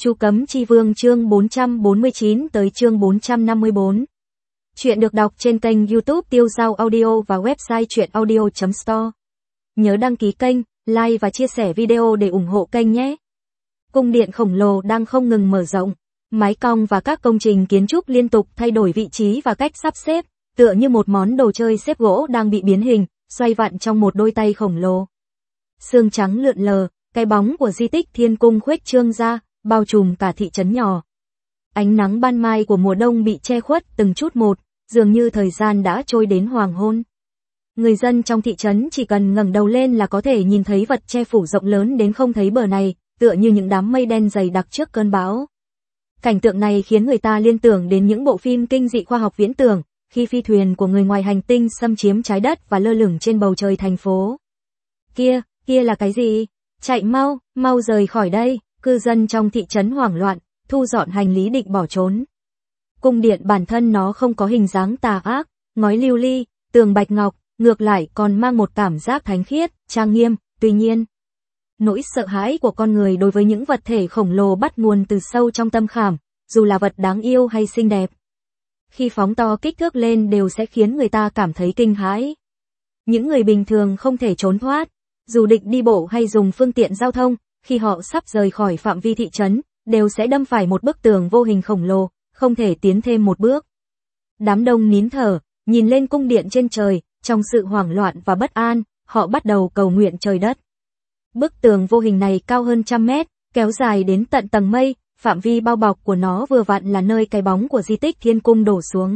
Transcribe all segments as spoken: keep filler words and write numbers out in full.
Chu Cấm Chi Vương chương bốn trăm bốn mươi chín tới chương bốn trăm năm mươi bốn. Chuyện được đọc trên kênh YouTube Tiêu Dao Audio và website truyện audio chấm store. Nhớ đăng ký kênh, like và chia sẻ video để ủng hộ kênh nhé. Cung điện khổng lồ đang không ngừng mở rộng, mái cong và các công trình kiến trúc liên tục thay đổi vị trí và cách sắp xếp, tựa như một món đồ chơi xếp gỗ đang bị biến hình, xoay vặn trong một đôi tay khổng lồ. Sương trắng lượn lờ, cái bóng của di tích Thiên Cung khuếch trương ra, bao trùm cả thị trấn nhỏ. Ánh nắng ban mai của mùa đông bị che khuất từng chút một, dường như thời gian đã trôi đến hoàng hôn. Người dân trong thị trấn chỉ cần ngẩng đầu lên là có thể nhìn thấy vật che phủ rộng lớn đến không thấy bờ này, tựa như những đám mây đen dày đặc trước cơn bão. Cảnh tượng này khiến người ta liên tưởng đến những bộ phim kinh dị khoa học viễn tưởng, khi phi thuyền của người ngoài hành tinh xâm chiếm trái đất và lơ lửng trên bầu trời thành phố. Kia, kia là cái gì? Chạy mau, mau rời khỏi đây. Cư dân trong thị trấn hoảng loạn, thu dọn hành lý định bỏ trốn. Cung điện bản thân nó không có hình dáng tà ác, ngói lưu ly, tường bạch ngọc, ngược lại còn mang một cảm giác thánh khiết, trang nghiêm. Tuy nhiên, nỗi sợ hãi của con người đối với những vật thể khổng lồ bắt nguồn từ sâu trong tâm khảm, dù là vật đáng yêu hay xinh đẹp. Khi phóng to kích thước lên đều sẽ khiến người ta cảm thấy kinh hãi. Những người bình thường không thể trốn thoát, dù định đi bộ hay dùng phương tiện giao thông, khi họ sắp rời khỏi phạm vi thị trấn, đều sẽ đâm phải một bức tường vô hình khổng lồ, không thể tiến thêm một bước. Đám đông nín thở, nhìn lên cung điện trên trời, trong sự hoảng loạn và bất an, họ bắt đầu cầu nguyện trời đất. Bức tường vô hình này cao hơn trăm mét, kéo dài đến tận tầng mây, phạm vi bao bọc của nó vừa vặn là nơi cái bóng của di tích Thiên Cung đổ xuống.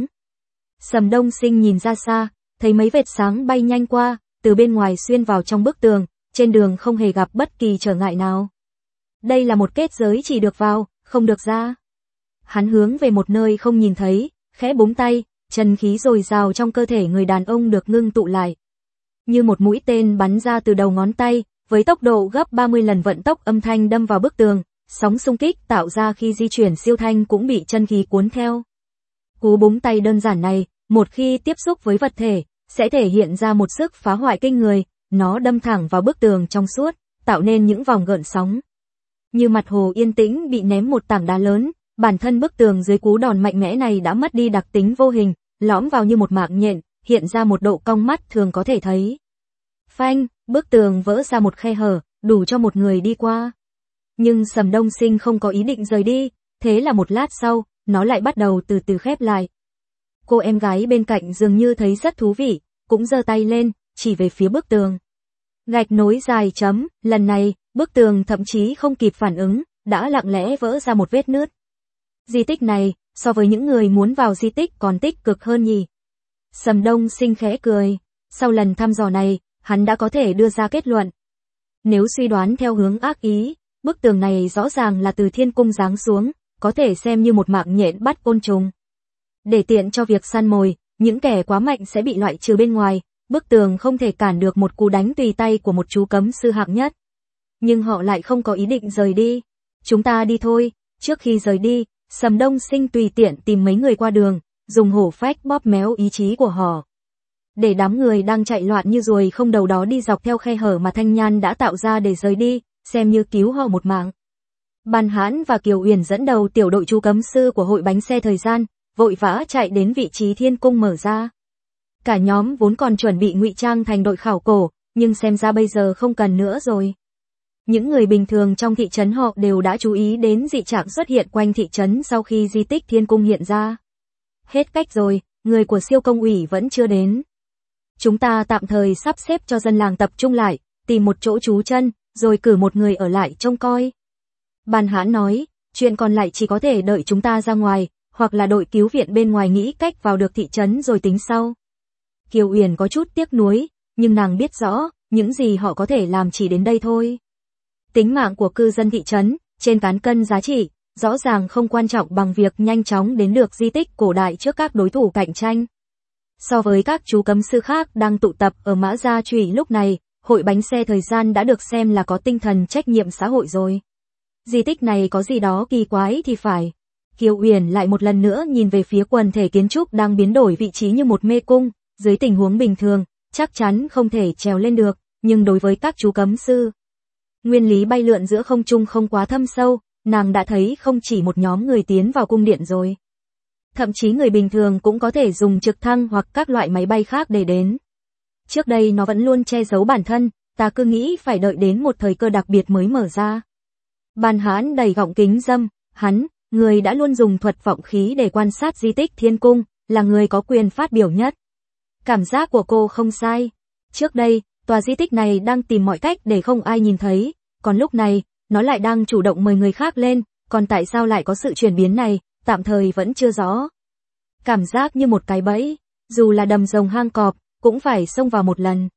Sầm Đông Sinh nhìn ra xa, thấy mấy vệt sáng bay nhanh qua, từ bên ngoài xuyên vào trong bức tường. Trên đường không hề gặp bất kỳ trở ngại nào. Đây là một kết giới chỉ được vào, không được ra. Hắn hướng về một nơi không nhìn thấy, khẽ búng tay, chân khí dồi dào trong cơ thể người đàn ông được ngưng tụ lại. Như một mũi tên bắn ra từ đầu ngón tay, với tốc độ gấp ba mươi lần vận tốc âm thanh đâm vào bức tường, sóng xung kích tạo ra khi di chuyển siêu thanh cũng bị chân khí cuốn theo. Cú búng tay đơn giản này, một khi tiếp xúc với vật thể, sẽ thể hiện ra một sức phá hoại kinh người. Nó đâm thẳng vào bức tường trong suốt, tạo nên những vòng gợn sóng. Như mặt hồ yên tĩnh bị ném một tảng đá lớn, bản thân bức tường dưới cú đòn mạnh mẽ này đã mất đi đặc tính vô hình, lõm vào như một mạng nhện, hiện ra một độ cong mắt thường có thể thấy. Phanh, bức tường vỡ ra một khe hở, đủ cho một người đi qua. Nhưng Sầm Đông Sinh không có ý định rời đi, thế là một lát sau, nó lại bắt đầu từ từ khép lại. Cô em gái bên cạnh dường như thấy rất thú vị, cũng giơ tay lên, chỉ về phía bức tường. Gạch nối dài chấm, lần này, bức tường thậm chí không kịp phản ứng, đã lặng lẽ vỡ ra một vết nứt. Di tích này, so với những người muốn vào di tích còn tích cực hơn nhỉ. Sầm Đông Sinh khẽ cười, sau lần thăm dò này, hắn đã có thể đưa ra kết luận. Nếu suy đoán theo hướng ác ý, bức tường này rõ ràng là từ Thiên Cung giáng xuống, có thể xem như một mạng nhện bắt côn trùng. Để tiện cho việc săn mồi, những kẻ quá mạnh sẽ bị loại trừ bên ngoài. Bức tường không thể cản được một cú đánh tùy tay của một chú cấm sư hạng nhất. Nhưng họ lại không có ý định rời đi. Chúng ta đi thôi. Trước khi rời đi, Sầm Đông Sinh tùy tiện tìm mấy người qua đường, dùng hổ phách bóp méo ý chí của họ. Để đám người đang chạy loạn như ruồi không đầu đó đi dọc theo khe hở mà Thanh Nhan đã tạo ra để rời đi, xem như cứu họ một mạng. Ban Hãn và Kiều Uyển dẫn đầu tiểu đội chú cấm sư của hội bánh xe thời gian, vội vã chạy đến vị trí Thiên Cung mở ra. Cả nhóm vốn còn chuẩn bị ngụy trang thành đội khảo cổ, nhưng xem ra bây giờ không cần nữa rồi. Những người bình thường trong thị trấn họ đều đã chú ý đến dị trạng xuất hiện quanh thị trấn sau khi di tích Thiên Cung hiện ra. Hết cách rồi, người của siêu công ủy vẫn chưa đến. Chúng ta tạm thời sắp xếp cho dân làng tập trung lại, tìm một chỗ trú chân, rồi cử một người ở lại trông coi. Ban Hãn nói, chuyện còn lại chỉ có thể đợi chúng ta ra ngoài, hoặc là đội cứu viện bên ngoài nghĩ cách vào được thị trấn rồi tính sau. Kiều Uyển có chút tiếc nuối, nhưng nàng biết rõ, những gì họ có thể làm chỉ đến đây thôi. Tính mạng của cư dân thị trấn, trên cán cân giá trị, rõ ràng không quan trọng bằng việc nhanh chóng đến được di tích cổ đại trước các đối thủ cạnh tranh. So với các chú cấm sư khác đang tụ tập ở Mã Gia Trụy lúc này, hội bánh xe thời gian đã được xem là có tinh thần trách nhiệm xã hội rồi. Di tích này có gì đó kỳ quái thì phải. Kiều Uyển lại một lần nữa nhìn về phía quần thể kiến trúc đang biến đổi vị trí như một mê cung. Dưới tình huống bình thường, chắc chắn không thể trèo lên được, nhưng đối với các chú cấm sư, nguyên lý bay lượn giữa không trung không quá thâm sâu, nàng đã thấy không chỉ một nhóm người tiến vào cung điện rồi. Thậm chí người bình thường cũng có thể dùng trực thăng hoặc các loại máy bay khác để đến. Trước đây nó vẫn luôn che giấu bản thân, ta cứ nghĩ phải đợi đến một thời cơ đặc biệt mới mở ra. Bàn Hãn đầy gọng kính dâm, hắn, người đã luôn dùng thuật vọng khí để quan sát di tích thiên cung, là người có quyền phát biểu nhất. Cảm giác của cô không sai. Trước đây, tòa di tích này đang tìm mọi cách để không ai nhìn thấy, còn lúc này, nó lại đang chủ động mời người khác lên, còn tại sao lại có sự chuyển biến này, tạm thời vẫn chưa rõ. Cảm giác như một cái bẫy, dù là đầm rồng hang cọp, cũng phải xông vào một lần.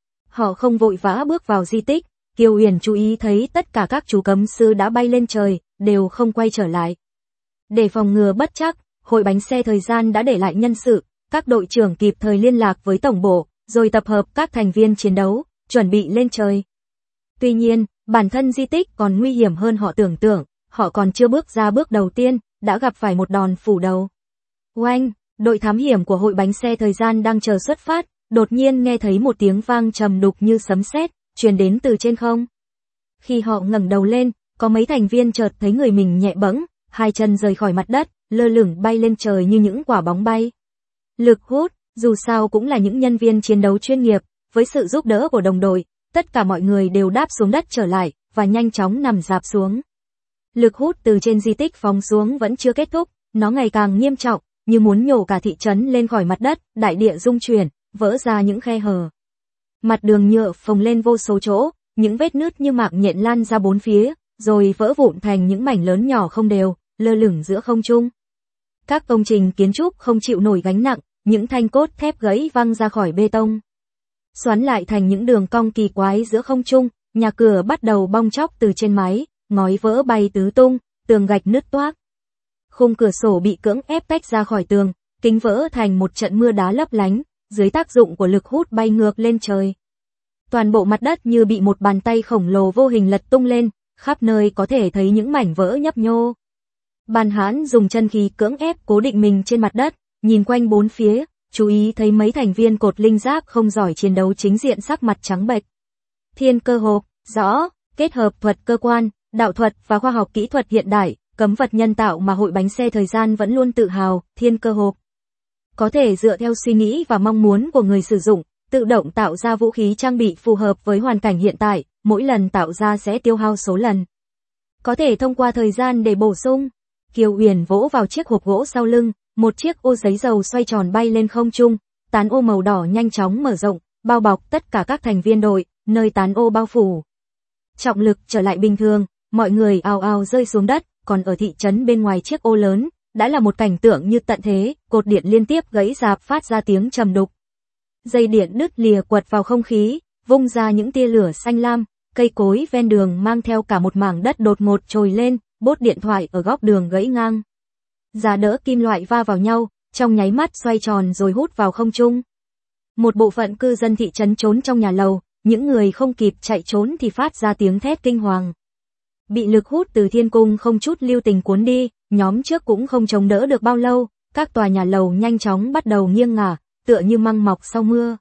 Họ không vội vã bước vào di tích, Kiều Uyển chú ý thấy tất cả các chú cấm sư đã bay lên trời, đều không quay trở lại. Để phòng ngừa bất trắc, hội bánh xe thời gian đã để lại nhân sự, các đội trưởng kịp thời liên lạc với tổng bộ, rồi tập hợp các thành viên chiến đấu, chuẩn bị lên trời. Tuy nhiên, bản thân di tích còn nguy hiểm hơn họ tưởng tượng, họ còn chưa bước ra bước đầu tiên, đã gặp phải một đòn phủ đầu. Oanh, đội thám hiểm của hội bánh xe thời gian đang chờ xuất phát, đột nhiên nghe thấy một tiếng vang trầm đục như sấm sét, truyền đến từ trên không. Khi họ ngẩng đầu lên, có mấy thành viên chợt thấy người mình nhẹ bẫng, hai chân rời khỏi mặt đất, lơ lửng bay lên trời như những quả bóng bay. Lực hút, dù sao cũng là những nhân viên chiến đấu chuyên nghiệp, với sự giúp đỡ của đồng đội, tất cả mọi người đều đáp xuống đất trở lại, và nhanh chóng nằm rạp xuống. Lực hút từ trên di tích phóng xuống vẫn chưa kết thúc, nó ngày càng nghiêm trọng, như muốn nhổ cả thị trấn lên khỏi mặt đất, đại địa rung chuyển, vỡ ra những khe hở. Mặt đường nhựa phồng lên vô số chỗ, những vết nứt như mạng nhện lan ra bốn phía, rồi vỡ vụn thành những mảnh lớn nhỏ không đều, lơ lửng giữa không trung. Các công trình kiến trúc không chịu nổi gánh nặng, những thanh cốt thép gãy văng ra khỏi bê tông. Xoắn lại thành những đường cong kỳ quái giữa không trung, nhà cửa bắt đầu bong tróc từ trên mái, ngói vỡ bay tứ tung, tường gạch nứt toác. Khung cửa sổ bị cưỡng ép tách ra khỏi tường, kính vỡ thành một trận mưa đá lấp lánh, dưới tác dụng của lực hút bay ngược lên trời. Toàn bộ mặt đất như bị một bàn tay khổng lồ vô hình lật tung lên, khắp nơi có thể thấy những mảnh vỡ nhấp nhô. Bàn Hãn dùng chân khí cưỡng ép cố định mình trên mặt đất, nhìn quanh bốn phía, chú ý thấy mấy thành viên cột linh giáp không giỏi chiến đấu chính diện sắc mặt trắng bệch. Thiên cơ hộp, rõ, kết hợp thuật cơ quan, đạo thuật và khoa học kỹ thuật hiện đại, cấm vật nhân tạo mà hội bánh xe thời gian vẫn luôn tự hào, thiên cơ hộp. Có thể dựa theo suy nghĩ và mong muốn của người sử dụng, tự động tạo ra vũ khí trang bị phù hợp với hoàn cảnh hiện tại, mỗi lần tạo ra sẽ tiêu hao số lần. Có thể thông qua thời gian để bổ sung. Kiều Uyển vỗ vào chiếc hộp gỗ sau lưng, một chiếc ô giấy dầu xoay tròn bay lên không trung, tán ô màu đỏ nhanh chóng mở rộng, bao bọc tất cả các thành viên đội, nơi tán ô bao phủ. Trọng lực trở lại bình thường, mọi người ào ào rơi xuống đất, còn ở thị trấn bên ngoài chiếc ô lớn, đã là một cảnh tượng như tận thế, cột điện liên tiếp gãy rạp phát ra tiếng trầm đục. Dây điện đứt lìa quật vào không khí, vung ra những tia lửa xanh lam, cây cối ven đường mang theo cả một mảng đất đột ngột trồi lên, bốt điện thoại ở góc đường gãy ngang. Giá đỡ kim loại va vào nhau, trong nháy mắt xoay tròn rồi hút vào không trung. Một bộ phận cư dân thị trấn trốn trong nhà lầu, những người không kịp chạy trốn thì phát ra tiếng thét kinh hoàng. Bị lực hút từ thiên cung không chút lưu tình cuốn đi, nhóm trước cũng không chống đỡ được bao lâu, các tòa nhà lầu nhanh chóng bắt đầu nghiêng ngả, tựa như măng mọc sau mưa.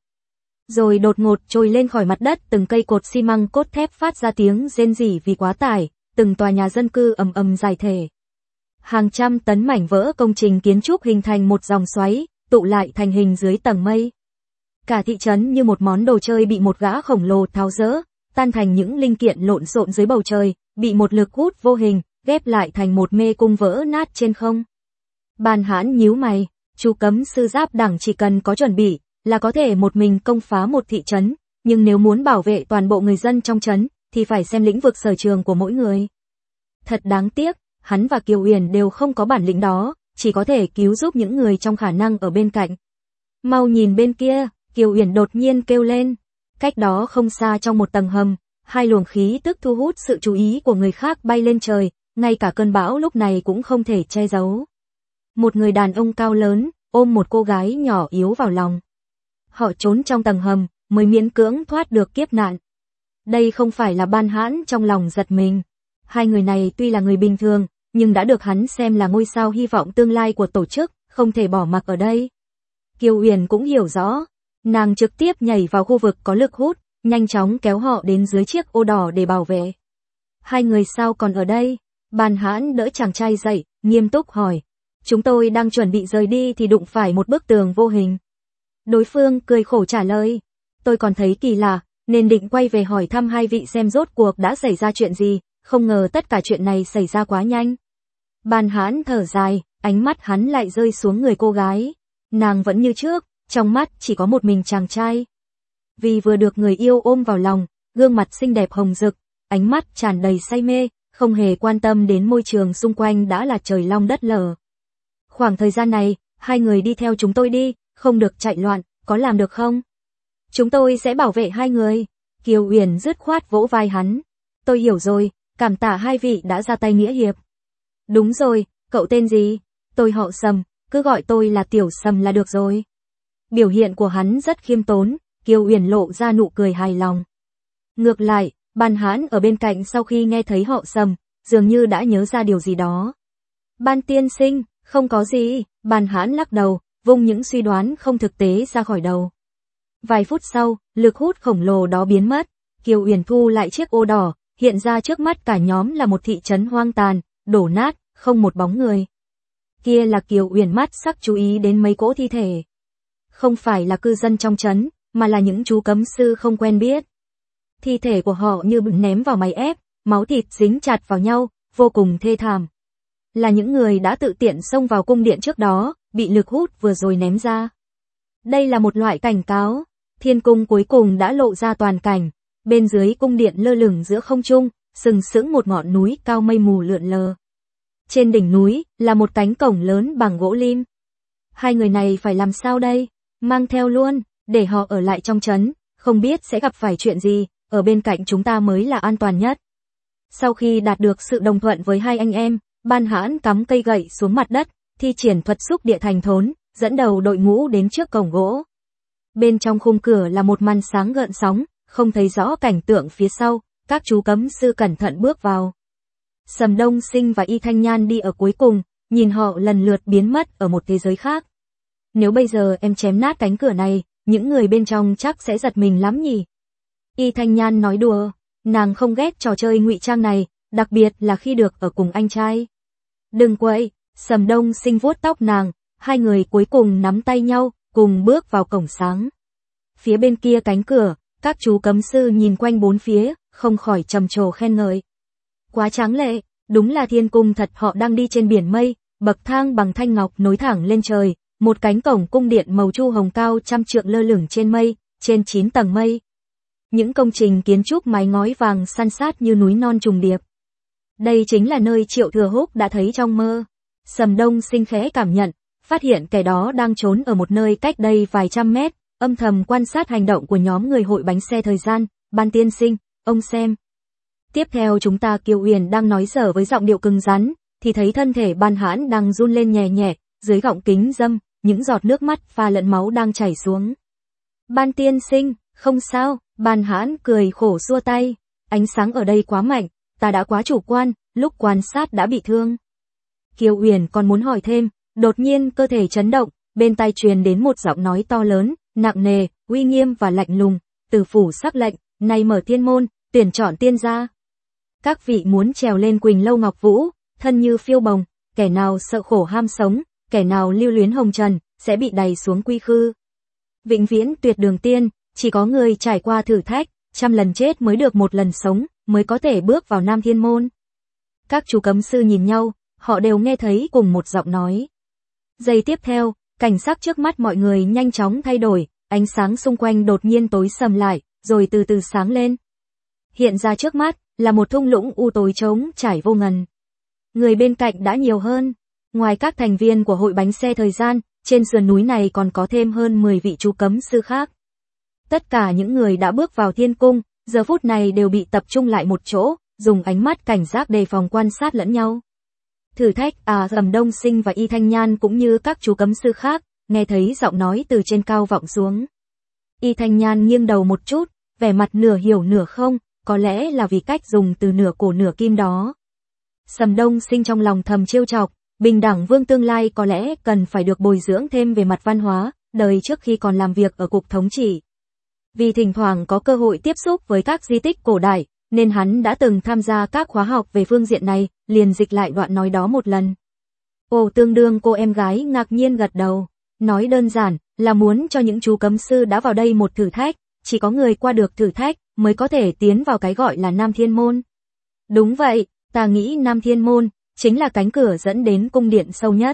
Rồi đột ngột trồi lên khỏi mặt đất, từng cây cột xi măng cốt thép phát ra tiếng rên rỉ vì quá tải, từng tòa nhà dân cư ầm ầm giải thể. Hàng trăm tấn mảnh vỡ công trình kiến trúc hình thành một dòng xoáy, tụ lại thành hình dưới tầng mây. Cả thị trấn như một món đồ chơi bị một gã khổng lồ tháo dỡ, tan thành những linh kiện lộn xộn dưới bầu trời, bị một lực hút vô hình, ghép lại thành một mê cung vỡ nát trên không. Bàn Hãn nhíu mày, chú cấm sư giáp đẳng chỉ cần có chuẩn bị, là có thể một mình công phá một thị trấn, nhưng nếu muốn bảo vệ toàn bộ người dân trong trấn, thì phải xem lĩnh vực sở trường của mỗi người. Thật đáng tiếc, hắn và Kiều Uyển đều không có bản lĩnh đó, chỉ có thể cứu giúp những người trong khả năng ở bên cạnh. Mau nhìn bên kia, Kiều Uyển đột nhiên kêu lên. Cách đó không xa trong một tầng hầm, hai luồng khí tức thu hút sự chú ý của người khác bay lên trời, ngay cả cơn bão lúc này cũng không thể che giấu. Một người đàn ông cao lớn, ôm một cô gái nhỏ yếu vào lòng. Họ trốn trong tầng hầm, mới miễn cưỡng thoát được kiếp nạn. Đây không phải là Ban Hãn trong lòng giật mình. Hai người này tuy là người bình thường, nhưng đã được hắn xem là ngôi sao hy vọng tương lai của tổ chức, không thể bỏ mặc ở đây. Kiều Uyển cũng hiểu rõ. Nàng trực tiếp nhảy vào khu vực có lực hút, nhanh chóng kéo họ đến dưới chiếc ô đỏ để bảo vệ. Hai người sao còn ở đây? Ban Hãn đỡ chàng trai dậy, nghiêm túc hỏi. Chúng tôi đang chuẩn bị rời đi thì đụng phải một bức tường vô hình. Đối phương cười khổ trả lời. Tôi còn thấy kỳ lạ, nên định quay về hỏi thăm hai vị xem rốt cuộc đã xảy ra chuyện gì, không ngờ tất cả chuyện này xảy ra quá nhanh. Ban Hãn thở dài, ánh mắt hắn lại rơi xuống người cô gái. Nàng vẫn như trước, trong mắt chỉ có một mình chàng trai. Vì vừa được người yêu ôm vào lòng, gương mặt xinh đẹp hồng rực, ánh mắt tràn đầy say mê, không hề quan tâm đến môi trường xung quanh đã là trời long đất lở. Khoảng thời gian này, hai người đi theo chúng tôi đi, không được chạy loạn, có làm được không? Chúng tôi sẽ bảo vệ hai người. Kiều Uyển dứt khoát vỗ vai hắn. Tôi hiểu rồi, cảm tạ hai vị đã ra tay nghĩa hiệp. Đúng rồi, cậu tên gì? Tôi họ Sầm, cứ gọi tôi là Tiểu Sầm là được rồi. Biểu hiện của hắn rất khiêm tốn, Kiều Uyển lộ ra nụ cười hài lòng. Ngược lại, Ban Hãn ở bên cạnh sau khi nghe thấy họ Sầm, dường như đã nhớ ra điều gì đó. Ban tiên sinh, không có gì, Ban Hãn lắc đầu, vung những suy đoán không thực tế ra khỏi đầu. Vài phút sau, lực hút khổng lồ đó biến mất, Kiều Uyển thu lại chiếc ô đỏ, hiện ra trước mắt cả nhóm là một thị trấn hoang tàn, đổ nát, không một bóng người. Kia là Kiều Uyển mắt sắc chú ý đến mấy cỗ thi thể. Không phải là cư dân trong trấn, mà là những chú cấm sư không quen biết. Thi thể của họ như bị ném vào máy ép, máu thịt dính chặt vào nhau, vô cùng thê thảm. Là những người đã tự tiện xông vào cung điện trước đó, bị lực hút vừa rồi ném ra. Đây là một loại cảnh cáo. Thiên cung cuối cùng đã lộ ra toàn cảnh. Bên dưới cung điện lơ lửng giữa không trung, sừng sững một ngọn núi cao mây mù lượn lờ. Trên đỉnh núi là một cánh cổng lớn bằng gỗ lim. Hai người này phải làm sao đây? Mang theo luôn, để họ ở lại trong trấn, không biết sẽ gặp phải chuyện gì, ở bên cạnh chúng ta mới là an toàn nhất. Sau khi đạt được sự đồng thuận với hai anh em, Ban Hãn cắm cây gậy xuống mặt đất, thi triển thuật xúc địa thành thốn, dẫn đầu đội ngũ đến trước cổng gỗ. Bên trong khung cửa là một màn sáng gợn sóng, không thấy rõ cảnh tượng phía sau, các chú cấm sư cẩn thận bước vào. Sầm Đông Sinh và Y Thanh Nhan đi ở cuối cùng, nhìn họ lần lượt biến mất ở một thế giới khác. Nếu bây giờ em chém nát cánh cửa này, những người bên trong chắc sẽ giật mình lắm nhỉ? Y Thanh Nhan nói đùa, nàng không ghét trò chơi ngụy trang này, đặc biệt là khi được ở cùng anh trai. Đừng quậy, Sầm Đông Sinh vuốt tóc nàng, hai người cuối cùng nắm tay nhau, cùng bước vào cổng sáng. Phía bên kia cánh cửa, các chú cấm sư nhìn quanh bốn phía, không khỏi trầm trồ khen ngợi. Quá tráng lệ, đúng là thiên cung thật, họ đang đi trên biển mây, bậc thang bằng thanh ngọc nối thẳng lên trời, một cánh cổng cung điện màu chu hồng cao trăm trượng lơ lửng trên mây, trên chín tầng mây. Những công trình kiến trúc mái ngói vàng san sát như núi non trùng điệp. Đây chính là nơi Triệu Thừa Húc đã thấy trong mơ. Sầm Đông Sinh khẽ cảm nhận, phát hiện kẻ đó đang trốn ở một nơi cách đây vài trăm mét, âm thầm quan sát hành động của nhóm người hội bánh xe thời gian. Ban tiên sinh, ông xem. Tiếp theo chúng ta Kiều Uyển đang nói dở với giọng điệu cứng rắn, thì thấy thân thể Ban Hãn đang run lên nhẹ nhẹ, dưới gọng kính dâm, những giọt nước mắt pha lẫn máu đang chảy xuống. Ban tiên sinh, không sao, Ban Hãn cười khổ xua tay, ánh sáng ở đây quá mạnh, ta đã quá chủ quan, lúc quan sát đã bị thương. Kiều Uyển còn muốn hỏi thêm, đột nhiên cơ thể chấn động, bên tai truyền đến một giọng nói to lớn, nặng nề, uy nghiêm và lạnh lùng, từ phủ sắc lệnh, nay mở thiên môn, tuyển chọn tiên gia. Các vị muốn trèo lên Quỳnh Lâu Ngọc Vũ, thân như phiêu bồng, kẻ nào sợ khổ ham sống, kẻ nào lưu luyến hồng trần, sẽ bị đày xuống quy khư. Vĩnh viễn tuyệt đường tiên, chỉ có người trải qua thử thách, trăm lần chết mới được một lần sống, mới có thể bước vào Nam Thiên Môn. Các chú cấm sư nhìn nhau, họ đều nghe thấy cùng một giọng nói. Giây tiếp theo, cảnh sắc trước mắt mọi người nhanh chóng thay đổi, ánh sáng xung quanh đột nhiên tối sầm lại, rồi từ từ sáng lên. Hiện ra trước mắt là một thung lũng u tối trống trải vô ngần. Người bên cạnh đã nhiều hơn. Ngoài các thành viên của hội bánh xe thời gian, trên sườn núi này còn có thêm hơn mười vị chú cấm sư khác. Tất cả những người đã bước vào thiên cung, giờ phút này đều bị tập trung lại một chỗ, dùng ánh mắt cảnh giác đề phòng quan sát lẫn nhau. Thử thách à Sầm Đông Sinh và Y Thanh Nhan cũng như các chú cấm sư khác, nghe thấy giọng nói từ trên cao vọng xuống. Y Thanh Nhan nghiêng đầu một chút, vẻ mặt nửa hiểu nửa không, có lẽ là vì cách dùng từ nửa cổ nửa kim đó. Sầm Đông Sinh trong lòng thầm trêu chọc, bình đẳng vương tương lai có lẽ cần phải được bồi dưỡng thêm về mặt văn hóa, đời trước khi còn làm việc ở cục thống trị. Vì thỉnh thoảng có cơ hội tiếp xúc với các di tích cổ đại, nên hắn đã từng tham gia các khóa học về phương diện này, liền dịch lại đoạn nói đó một lần. Ồ, tương đương cô em gái ngạc nhiên gật đầu, nói đơn giản là muốn cho những chú cấm sư đã vào đây một thử thách, chỉ có người qua được thử thách mới có thể tiến vào cái gọi là Nam Thiên Môn. Đúng vậy, ta nghĩ Nam Thiên Môn chính là cánh cửa dẫn đến cung điện sâu nhất.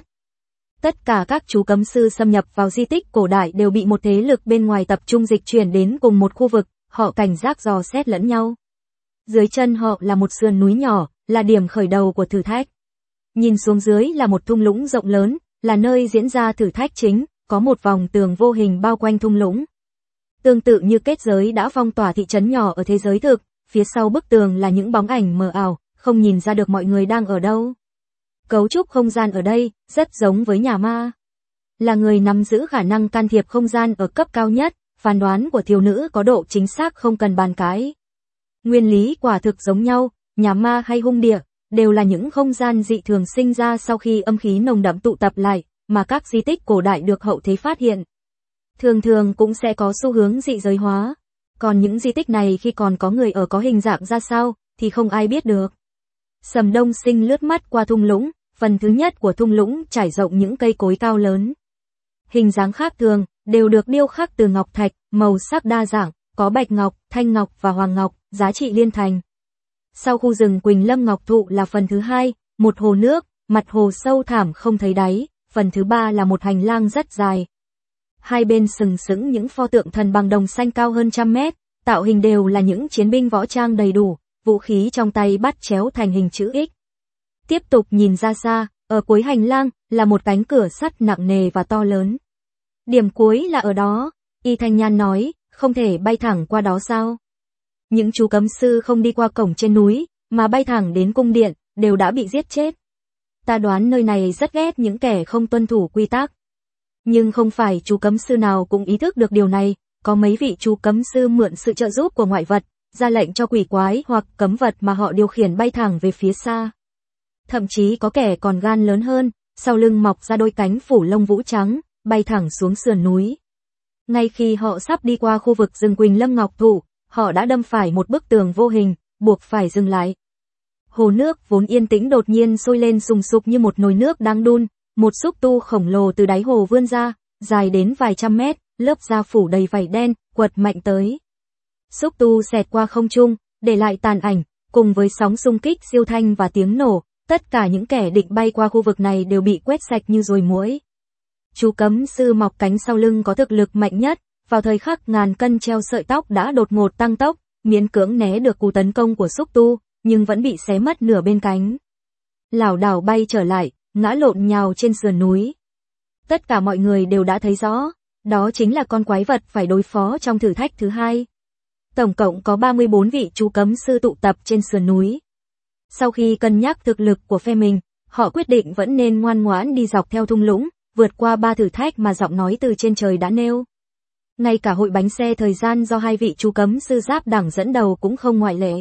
Tất cả các chú cấm sư xâm nhập vào di tích cổ đại đều bị một thế lực bên ngoài tập trung dịch chuyển đến cùng một khu vực, họ cảnh giác dò xét lẫn nhau. Dưới chân họ là một sườn núi nhỏ, là điểm khởi đầu của thử thách. Nhìn xuống dưới là một thung lũng rộng lớn, là nơi diễn ra thử thách chính, có một vòng tường vô hình bao quanh thung lũng. Tương tự như kết giới đã phong tỏa thị trấn nhỏ ở thế giới thực, phía sau bức tường là những bóng ảnh mờ ảo, không nhìn ra được mọi người đang ở đâu. Cấu trúc không gian ở đây rất giống với nhà ma. Là người nắm giữ khả năng can thiệp không gian ở cấp cao nhất, phán đoán của thiếu nữ có độ chính xác không cần bàn cãi. Nguyên lý quả thực giống nhau, nhà ma hay hung địa, đều là những không gian dị thường sinh ra sau khi âm khí nồng đậm tụ tập lại, mà các di tích cổ đại được hậu thế phát hiện. Thường thường cũng sẽ có xu hướng dị giới hóa. Còn những di tích này khi còn có người ở có hình dạng ra sao, thì không ai biết được. Sầm Đông Sinh lướt mắt qua thung lũng, phần thứ nhất của thung lũng trải rộng những cây cối cao lớn. Hình dáng khác thường, đều được điêu khắc từ ngọc thạch, màu sắc đa dạng, có bạch ngọc, thanh ngọc và hoàng ngọc, giá trị liên thành. Sau khu rừng Quỳnh Lâm Ngọc Thụ là phần thứ hai, một hồ nước, mặt hồ sâu thẳm không thấy đáy, phần thứ ba là một hành lang rất dài. Hai bên sừng sững những pho tượng thần bằng đồng xanh cao hơn trăm mét, tạo hình đều là những chiến binh võ trang đầy đủ, vũ khí trong tay bắt chéo thành hình chữ X. Tiếp tục nhìn ra xa, ở cuối hành lang là một cánh cửa sắt nặng nề và to lớn. Điểm cuối là ở đó, Y Thanh Nhan nói, không thể bay thẳng qua đó sao? Những chú cấm sư không đi qua cổng trên núi, mà bay thẳng đến cung điện, đều đã bị giết chết. Ta đoán nơi này rất ghét những kẻ không tuân thủ quy tắc. Nhưng không phải chú cấm sư nào cũng ý thức được điều này, có mấy vị chú cấm sư mượn sự trợ giúp của ngoại vật, ra lệnh cho quỷ quái hoặc cấm vật mà họ điều khiển bay thẳng về phía xa. Thậm chí có kẻ còn gan lớn hơn, sau lưng mọc ra đôi cánh phủ lông vũ trắng, bay thẳng xuống sườn núi. Ngay khi họ sắp đi qua khu vực rừng Quỳnh Lâm Ngọc Thụ, họ đã đâm phải một bức tường vô hình, buộc phải dừng lại. Hồ nước vốn yên tĩnh đột nhiên sôi lên sùng sục như một nồi nước đang đun, một xúc tu khổng lồ từ đáy hồ vươn ra, dài đến vài trăm mét, lớp da phủ đầy vảy đen, quật mạnh tới. Xúc tu xẹt qua không trung, để lại tàn ảnh, cùng với sóng xung kích siêu thanh và tiếng nổ, tất cả những kẻ định bay qua khu vực này đều bị quét sạch như ruồi muỗi. Chú cấm sư mọc cánh sau lưng có thực lực mạnh nhất, vào thời khắc ngàn cân treo sợi tóc đã đột ngột tăng tốc, miễn cưỡng né được cú tấn công của xúc tu, nhưng vẫn bị xé mất nửa bên cánh. Lảo đảo bay trở lại, ngã lộn nhào trên sườn núi. Tất cả mọi người đều đã thấy rõ, đó chính là con quái vật phải đối phó trong thử thách thứ hai. Tổng cộng có ba mươi bốn vị chú cấm sư tụ tập trên sườn núi. Sau khi cân nhắc thực lực của phe mình, họ quyết định vẫn nên ngoan ngoãn đi dọc theo thung lũng, vượt qua ba thử thách mà giọng nói từ trên trời đã nêu. Ngay cả hội bánh xe thời gian do hai vị chú cấm sư giáp đẳng dẫn đầu cũng không ngoại lệ.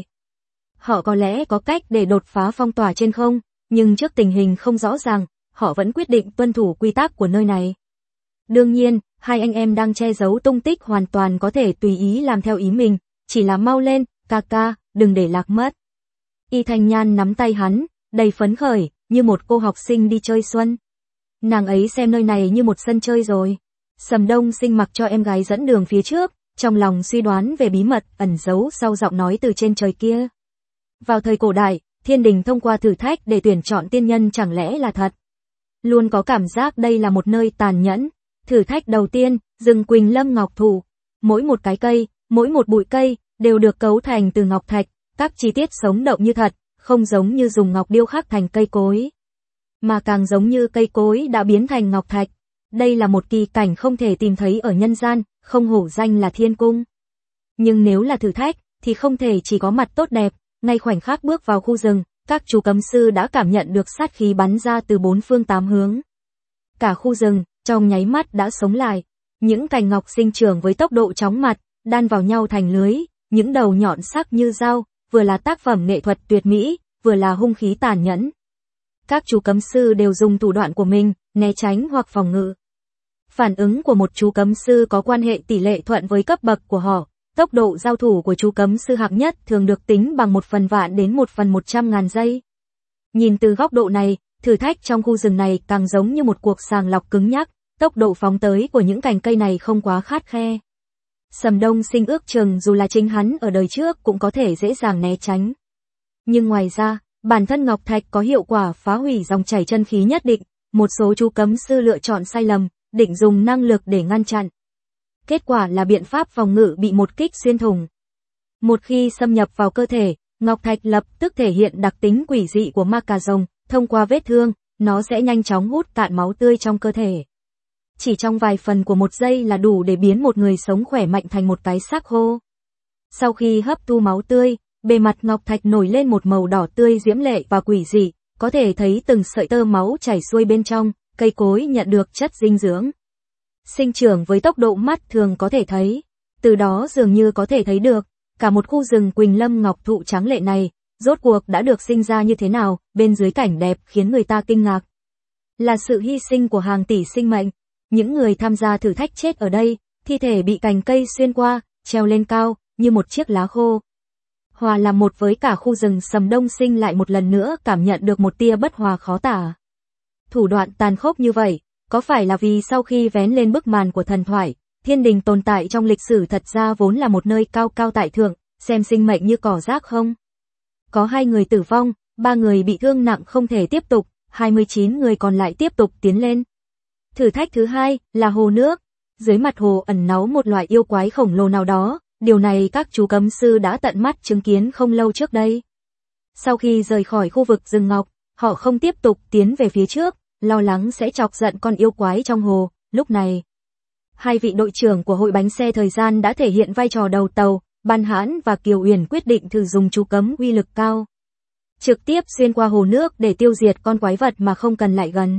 Họ có lẽ có cách để đột phá phong tỏa trên không, nhưng trước tình hình không rõ ràng, họ vẫn quyết định tuân thủ quy tắc của nơi này. Đương nhiên, hai anh em đang che giấu tung tích hoàn toàn có thể tùy ý làm theo ý mình, chỉ là mau lên, ca ca, đừng để lạc mất. Y Thanh Nhan nắm tay hắn, đầy phấn khởi, như một cô học sinh đi chơi xuân. Nàng ấy xem nơi này như một sân chơi rồi. Sầm Đông Sinh mặc cho em gái dẫn đường phía trước, trong lòng suy đoán về bí mật ẩn giấu sau giọng nói từ trên trời kia. Vào thời cổ đại, thiên đình thông qua thử thách để tuyển chọn tiên nhân chẳng lẽ là thật. Luôn có cảm giác đây là một nơi tàn nhẫn. Thử thách đầu tiên, rừng Quỳnh Lâm Ngọc Thụ. Mỗi một cái cây, mỗi một bụi cây, đều được cấu thành từ ngọc thạch, các chi tiết sống động như thật, không giống như dùng ngọc điêu khắc thành cây cối. Mà càng giống như cây cối đã biến thành ngọc thạch. Đây là một kỳ cảnh không thể tìm thấy ở nhân gian, không hổ danh là thiên cung. Nhưng nếu là thử thách, thì không thể chỉ có mặt tốt đẹp, ngay khoảnh khắc bước vào khu rừng, các chú cấm sư đã cảm nhận được sát khí bắn ra từ bốn phương tám hướng. Cả khu rừng, trong nháy mắt đã sống lại, những cành ngọc sinh trưởng với tốc độ chóng mặt, đan vào nhau thành lưới, những đầu nhọn sắc như dao, vừa là tác phẩm nghệ thuật tuyệt mỹ, vừa là hung khí tàn nhẫn. Các chú cấm sư đều dùng thủ đoạn của mình, né tránh hoặc phòng ngự. Phản ứng của một chú cấm sư có quan hệ tỷ lệ thuận với cấp bậc của họ, Tốc độ giao thủ của chú cấm sư hạng nhất thường được tính bằng một phần vạn đến một phần một trăm ngàn giây. Nhìn từ góc độ này, thử thách trong khu rừng này càng giống như một cuộc sàng lọc cứng nhắc, tốc độ phóng tới của những cành cây này không quá khắt khe. Sầm Đông Sinh ước chừng dù là chính hắn ở đời trước cũng có thể dễ dàng né tránh. Nhưng ngoài ra, bản thân Ngọc Thạch có hiệu quả phá hủy dòng chảy chân khí nhất định, một số chú cấm sư lựa chọn sai lầm, định dùng năng lực để ngăn chặn. Kết quả là biện pháp phòng ngự bị một kích xuyên thủng. Một khi xâm nhập vào cơ thể, Ngọc Thạch lập tức thể hiện đặc tính quỷ dị của ma cà rồng, thông qua vết thương, nó sẽ nhanh chóng hút cạn máu tươi trong cơ thể. Chỉ trong vài phần của một giây là đủ để biến một người sống khỏe mạnh thành một cái xác khô. Sau khi hấp thu máu tươi, bề mặt Ngọc Thạch nổi lên một màu đỏ tươi diễm lệ và quỷ dị, có thể thấy từng sợi tơ máu chảy xuôi bên trong, cây cối nhận được chất dinh dưỡng. Sinh trưởng với tốc độ mắt thường có thể thấy, từ đó dường như có thể thấy được, cả một khu rừng Quỳnh Lâm Ngọc Thụ tráng lệ này, rốt cuộc đã được sinh ra như thế nào, bên dưới cảnh đẹp khiến người ta kinh ngạc. Là sự hy sinh của hàng tỷ sinh mệnh, những người tham gia thử thách chết ở đây, thi thể bị cành cây xuyên qua, treo lên cao, như một chiếc lá khô. Hòa làm một với cả khu rừng, Sầm Đông Sinh lại một lần nữa cảm nhận được một tia bất hòa khó tả. Thủ đoạn tàn khốc như vậy, có phải là vì sau khi vén lên bức màn của thần thoại, thiên đình tồn tại trong lịch sử thật ra vốn là một nơi cao cao tại thượng, xem sinh mệnh như cỏ rác không? Có hai người tử vong, ba người bị thương nặng không thể tiếp tục, hai mươi chín người còn lại tiếp tục tiến lên. Thử thách thứ hai là hồ nước. Dưới mặt hồ ẩn náu một loại yêu quái khổng lồ nào đó, điều này các chú cấm sư đã tận mắt chứng kiến không lâu trước đây. Sau khi rời khỏi khu vực rừng ngọc, họ không tiếp tục tiến về phía trước, lo lắng sẽ chọc giận con yêu quái trong hồ. Lúc này, hai vị đội trưởng của hội bánh xe thời gian đã thể hiện vai trò đầu tàu, Ban Hãn và Kiều Uyển quyết định thử dùng chú cấm uy lực cao, trực tiếp xuyên qua hồ nước để tiêu diệt con quái vật mà không cần lại gần.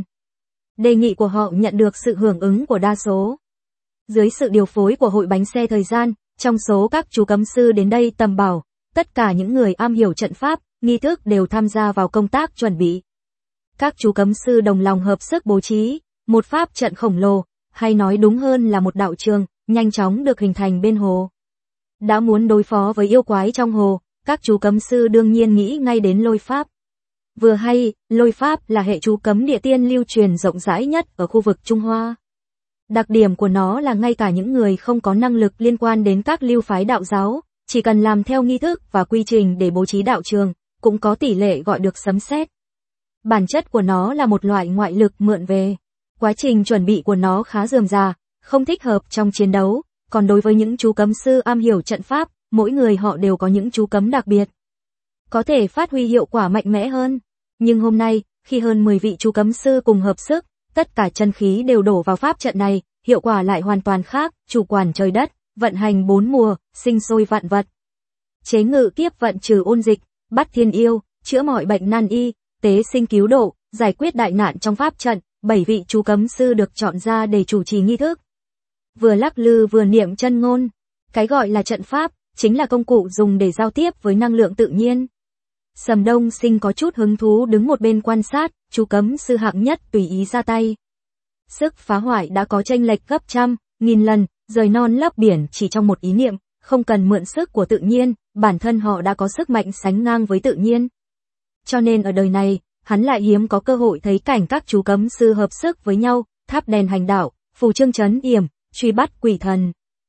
Đề nghị của họ nhận được sự hưởng ứng của đa số. Dưới sự điều phối của hội bánh xe thời gian, trong số các chú cấm sư đến đây tầm bảo, tất cả những người am hiểu trận pháp, nghi thức đều tham gia vào công tác chuẩn bị. Các chú cấm sư đồng lòng hợp sức bố trí một pháp trận khổng lồ, hay nói đúng hơn là một đạo trường, nhanh chóng được hình thành bên hồ. Đã muốn đối phó với yêu quái trong hồ, các chú cấm sư đương nhiên nghĩ ngay đến lôi pháp. Vừa hay, lôi pháp là hệ chú cấm địa tiên lưu truyền rộng rãi nhất ở khu vực Trung Hoa. Đặc điểm của nó là ngay cả những người không có năng lực liên quan đến các lưu phái đạo giáo, chỉ cần làm theo nghi thức và quy trình để bố trí đạo trường, cũng có tỷ lệ gọi được sấm sét. Bản chất của nó là một loại ngoại lực mượn về. Quá trình chuẩn bị của nó khá rườm rà, không thích hợp trong chiến đấu, còn đối với những chú cấm sư am hiểu trận pháp, mỗi người họ đều có những chú cấm đặc biệt, có thể phát huy hiệu quả mạnh mẽ hơn. Nhưng hôm nay, khi hơn mười vị chú cấm sư cùng hợp sức, tất cả chân khí đều đổ vào pháp trận này, hiệu quả lại hoàn toàn khác, chủ quản trời đất, vận hành bốn mùa, sinh sôi vạn vật. Chế ngự kiếp vận trừ ôn dịch, bắt thiên yêu, chữa mọi bệnh nan y, tế sinh cứu độ, giải quyết đại nạn trong pháp trận, bảy vị chú cấm sư được chọn ra để chủ trì nghi thức. Vừa lắc lư vừa niệm chân ngôn. Cái gọi là trận pháp, chính là công cụ dùng để giao tiếp với năng lượng tự nhiên. Sầm Đông Sinh có chút hứng thú đứng một bên quan sát, chú cấm sư hạng nhất tùy ý ra tay. Sức phá hoại đã có chênh lệch gấp trăm, nghìn lần, rời non lấp biển chỉ trong một ý niệm, không cần mượn sức của tự nhiên, bản thân họ đã có sức mạnh sánh ngang với tự nhiên. Cho nên ở đời này, hắn lại hiếm có cơ hội thấy cảnh các chú cấm sư hợp sức với nhau, thắp đèn hành đạo, phù trương trấn yểm, truy bắt quỷ thần.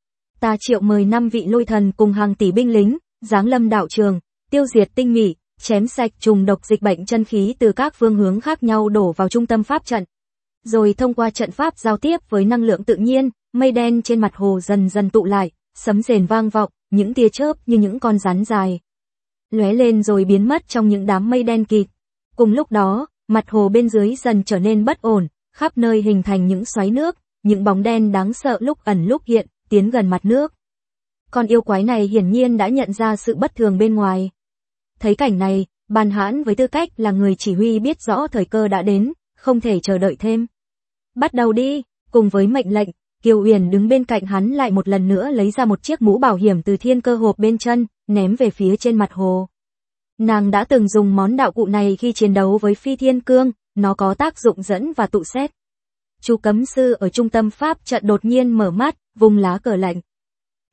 Ta triệu mời năm vị lôi thần cùng hàng tỷ binh lính, giáng lâm đạo trường, tiêu diệt tinh mị, chém sạch trùng độc dịch bệnh chân khí từ các phương hướng khác nhau đổ vào trung tâm pháp trận. Rồi thông qua trận pháp giao tiếp với năng lượng tự nhiên, mây đen trên mặt hồ dần dần tụ lại, sấm rền vang vọng, những tia chớp như những con rắn dài lóe lên rồi biến mất trong những đám mây đen kịt. Cùng lúc đó, mặt hồ bên dưới dần trở nên bất ổn, khắp nơi hình thành những xoáy nước, những bóng đen đáng sợ lúc ẩn lúc hiện, tiến gần mặt nước. Con yêu quái này hiển nhiên đã nhận ra sự bất thường bên ngoài. Thấy cảnh này, Ban Hãn với tư cách là người chỉ huy biết rõ thời cơ đã đến, không thể chờ đợi thêm. Bắt đầu đi, cùng với mệnh lệnh, Kiều Uyển đứng bên cạnh hắn lại một lần nữa lấy ra một chiếc mũ bảo hiểm từ thiên cơ hộp bên chân, ném về phía trên mặt hồ. Nàng đã từng dùng món đạo cụ này khi chiến đấu với Phi Thiên Cương, nó có tác dụng dẫn và tụ xét. Chú cấm sư ở trung tâm pháp trận đột nhiên mở mắt, vung lá cờ lệnh.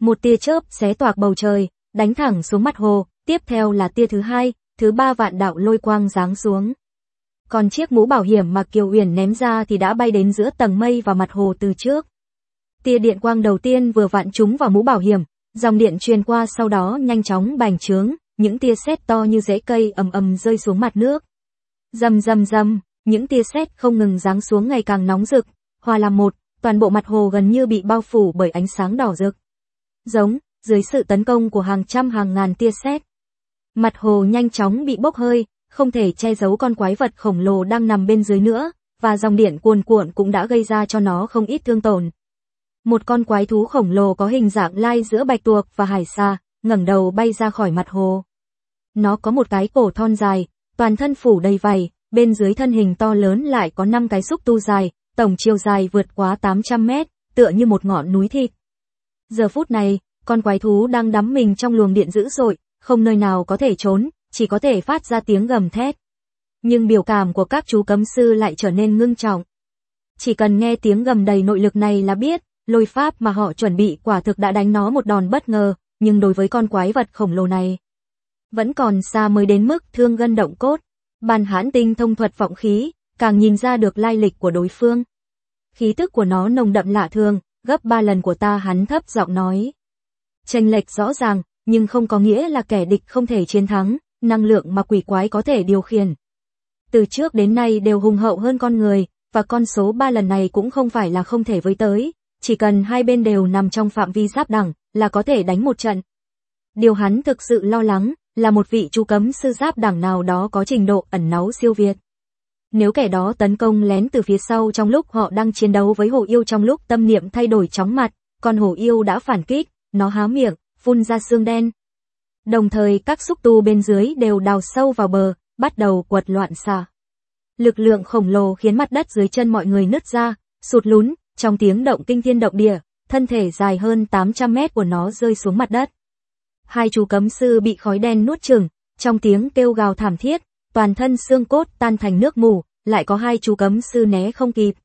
Một tia chớp xé toạc bầu trời, đánh thẳng xuống mặt hồ, tiếp theo là tia thứ hai, thứ ba vạn đạo lôi quang giáng xuống. Còn chiếc mũ bảo hiểm mà Kiều Uyển ném ra thì đã bay đến giữa tầng mây và mặt hồ từ trước. Tia điện quang đầu tiên vừa vặn trúng vào mũ bảo hiểm, dòng điện truyền qua sau đó nhanh chóng bành trướng, những tia sét to như rễ cây ầm ầm rơi xuống mặt nước. Rầm rầm rầm, những tia sét không ngừng giáng xuống ngày càng nóng rực, hòa làm một, toàn bộ mặt hồ gần như bị bao phủ bởi ánh sáng đỏ rực. Giống, dưới sự tấn công của hàng trăm hàng ngàn tia sét, mặt hồ nhanh chóng bị bốc hơi, không thể che giấu con quái vật khổng lồ đang nằm bên dưới nữa, và dòng điện cuồn cuộn cũng đã gây ra cho nó không ít thương tổn. Một con quái thú khổng lồ có hình dạng lai giữa bạch tuộc và hải xa, ngẩng đầu bay ra khỏi mặt hồ. Nó có một cái cổ thon dài, toàn thân phủ đầy vảy, bên dưới thân hình to lớn lại có năm cái xúc tu dài, tổng chiều dài vượt quá tám trăm mét, tựa như một ngọn núi thịt. Giờ phút này, con quái thú đang đắm mình trong luồng điện dữ dội, không nơi nào có thể trốn, chỉ có thể phát ra tiếng gầm thét. Nhưng biểu cảm của các chú cấm sư lại trở nên ngưng trọng. Chỉ cần nghe tiếng gầm đầy nội lực này là biết, lôi pháp mà họ chuẩn bị quả thực đã đánh nó một đòn bất ngờ, nhưng đối với con quái vật khổng lồ này, vẫn còn xa mới đến mức thương gân động cốt. Bàn hãn tinh thông thuật vọng khí, càng nhìn ra được lai lịch của đối phương. Khí tức của nó nồng đậm lạ thường, gấp ba lần của ta, hắn thấp giọng nói. Chênh lệch rõ ràng, nhưng không có nghĩa là kẻ địch không thể chiến thắng, năng lượng mà quỷ quái có thể điều khiển. Từ trước đến nay đều hùng hậu hơn con người, và con số ba lần này cũng không phải là không thể với tới, chỉ cần hai bên đều nằm trong phạm vi giáp đẳng, là có thể đánh một trận. Điều hắn thực sự lo lắng, là một vị chú cấm sư giáp đẳng nào đó có trình độ ẩn náu siêu việt. Nếu kẻ đó tấn công lén từ phía sau trong lúc họ đang chiến đấu với hổ yêu trong lúc tâm niệm thay đổi chóng mặt, con hổ yêu đã phản kích, nó há miệng, phun ra xương đen. Đồng thời các xúc tu bên dưới đều đào sâu vào bờ, bắt đầu quật loạn xạ. Lực lượng khổng lồ khiến mặt đất dưới chân mọi người nứt ra, sụt lún, trong tiếng động kinh thiên động địa, thân thể dài hơn tám trăm mét của nó rơi xuống mặt đất. Hai chú cấm sư bị khói đen nuốt chửng, trong tiếng kêu gào thảm thiết, toàn thân xương cốt tan thành nước mù, lại có hai chú cấm sư né không kịp.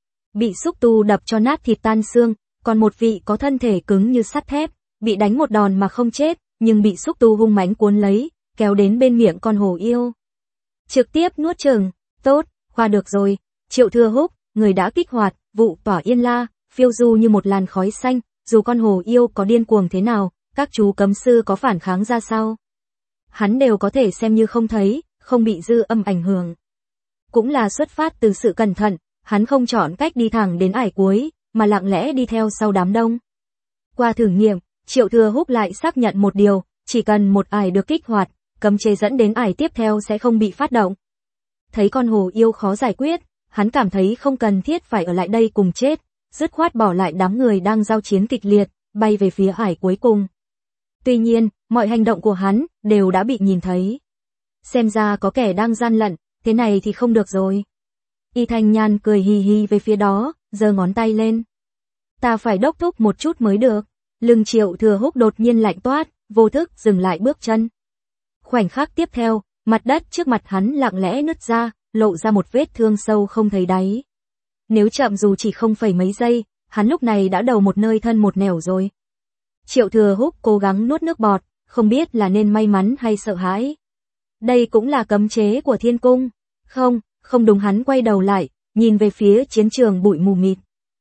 Bị xúc tu đập cho nát thịt tan xương, còn một vị có thân thể cứng như sắt thép, bị đánh một đòn mà không chết, nhưng bị xúc tu hung mãnh cuốn lấy, kéo đến bên miệng con hổ yêu. Trực tiếp nuốt chửng, tốt, khoa được rồi, Triệu Thừa Húc, người đã kích hoạt, vụ tỏa yên la, phiêu du như một làn khói xanh, dù con hổ yêu có điên cuồng thế nào, các chú cấm sư có phản kháng ra sao, hắn đều có thể xem như không thấy, không bị dư âm ảnh hưởng. Cũng là xuất phát từ sự cẩn thận, hắn không chọn cách đi thẳng đến ải cuối, mà lặng lẽ đi theo sau đám đông. Qua thử nghiệm, Triệu Thừa Húc lại xác nhận một điều, chỉ cần một ải được kích hoạt, cấm chế dẫn đến ải tiếp theo sẽ không bị phát động. Thấy con hổ yêu khó giải quyết, hắn cảm thấy không cần thiết phải ở lại đây cùng chết, dứt khoát bỏ lại đám người đang giao chiến kịch liệt, bay về phía ải cuối cùng. Tuy nhiên, mọi hành động của hắn đều đã bị nhìn thấy. Xem ra có kẻ đang gian lận, thế này thì không được rồi. Y Thanh Nhan cười hì hì về phía đó, giơ ngón tay lên. Ta phải đốc thúc một chút mới được. Lưng Triệu Thừa Húc đột nhiên lạnh toát, vô thức dừng lại bước chân. Khoảnh khắc tiếp theo, mặt đất trước mặt hắn lặng lẽ nứt ra, lộ ra một vết thương sâu không thấy đáy. Nếu chậm dù chỉ không phẩy mấy giây, hắn lúc này đã đầu một nơi thân một nẻo rồi. Triệu Thừa Húc cố gắng nuốt nước bọt, không biết là nên may mắn hay sợ hãi. Đây cũng là cấm chế của thiên cung. Không, không đúng, hắn quay đầu lại, nhìn về phía chiến trường bụi mù mịt.